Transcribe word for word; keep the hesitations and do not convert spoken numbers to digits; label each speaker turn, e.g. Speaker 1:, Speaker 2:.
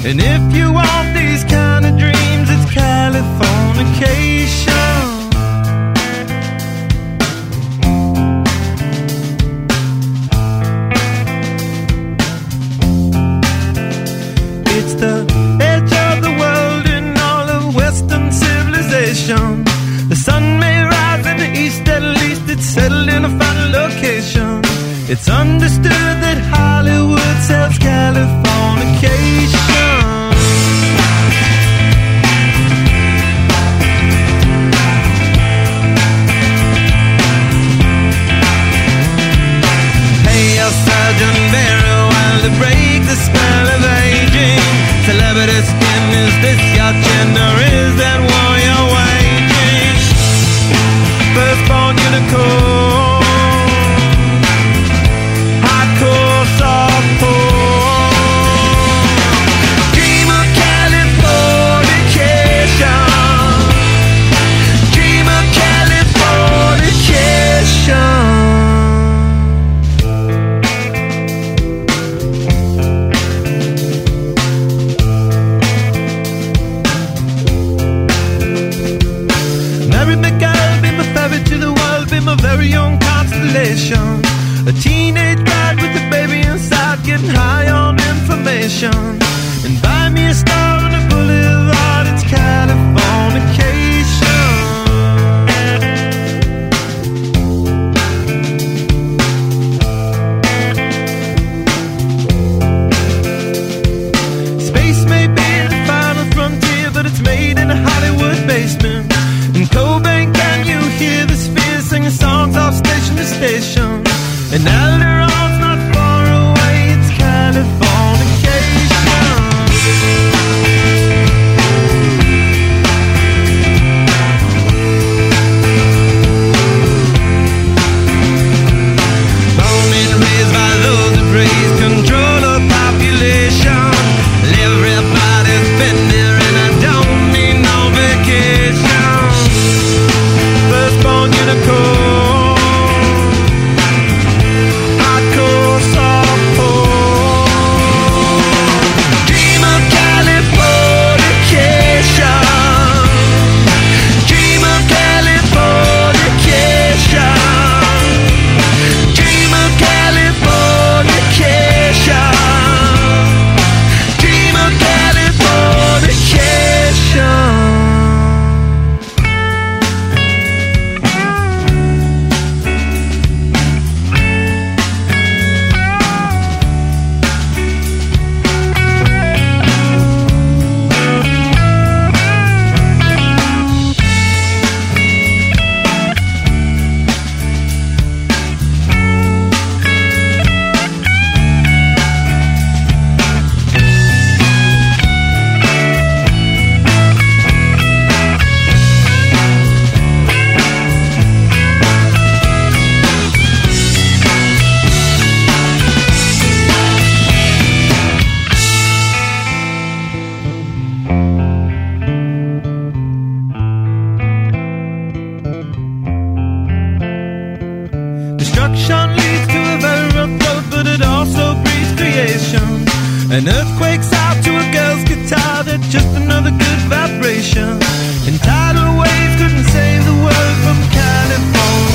Speaker 1: And if you want these kind of dreams, it's Californication. It's the edge of the world in all of Western civilization. The sun may rise in the east, at least it's settled in a final location. It's understood that Hollywood sells Californication. Hey, your surgeon very well to break the spell of aging. Celebrity skin, is this your gender? Is that war you're waging? Firstborn unicorn, hardcore softcore. Dream of Californication. Dream of Californication. A very young constellation, a teenage bride with a baby inside, getting high on information. And buy me a star on a boulevard, it's Californication. Space may be the final frontier, but it's made in a Hollywood basement. In Cobain, can you hear the sphere singing songs off station to station? And Alderon's not far away, it's Californication. Born and raised by those who praise control of population. Everybody's been there and I don't need no vacation. Firstborn unicorn, hardcore softcore. Dream of Californication. Dream of Californication. Dream of Californication. Dream of Californication. Destruction leads to a very rough road, but it also breeds creation. An earthquake's out to a girl's guitar, that's just another good vibration. And tidal waves couldn't save the world from California.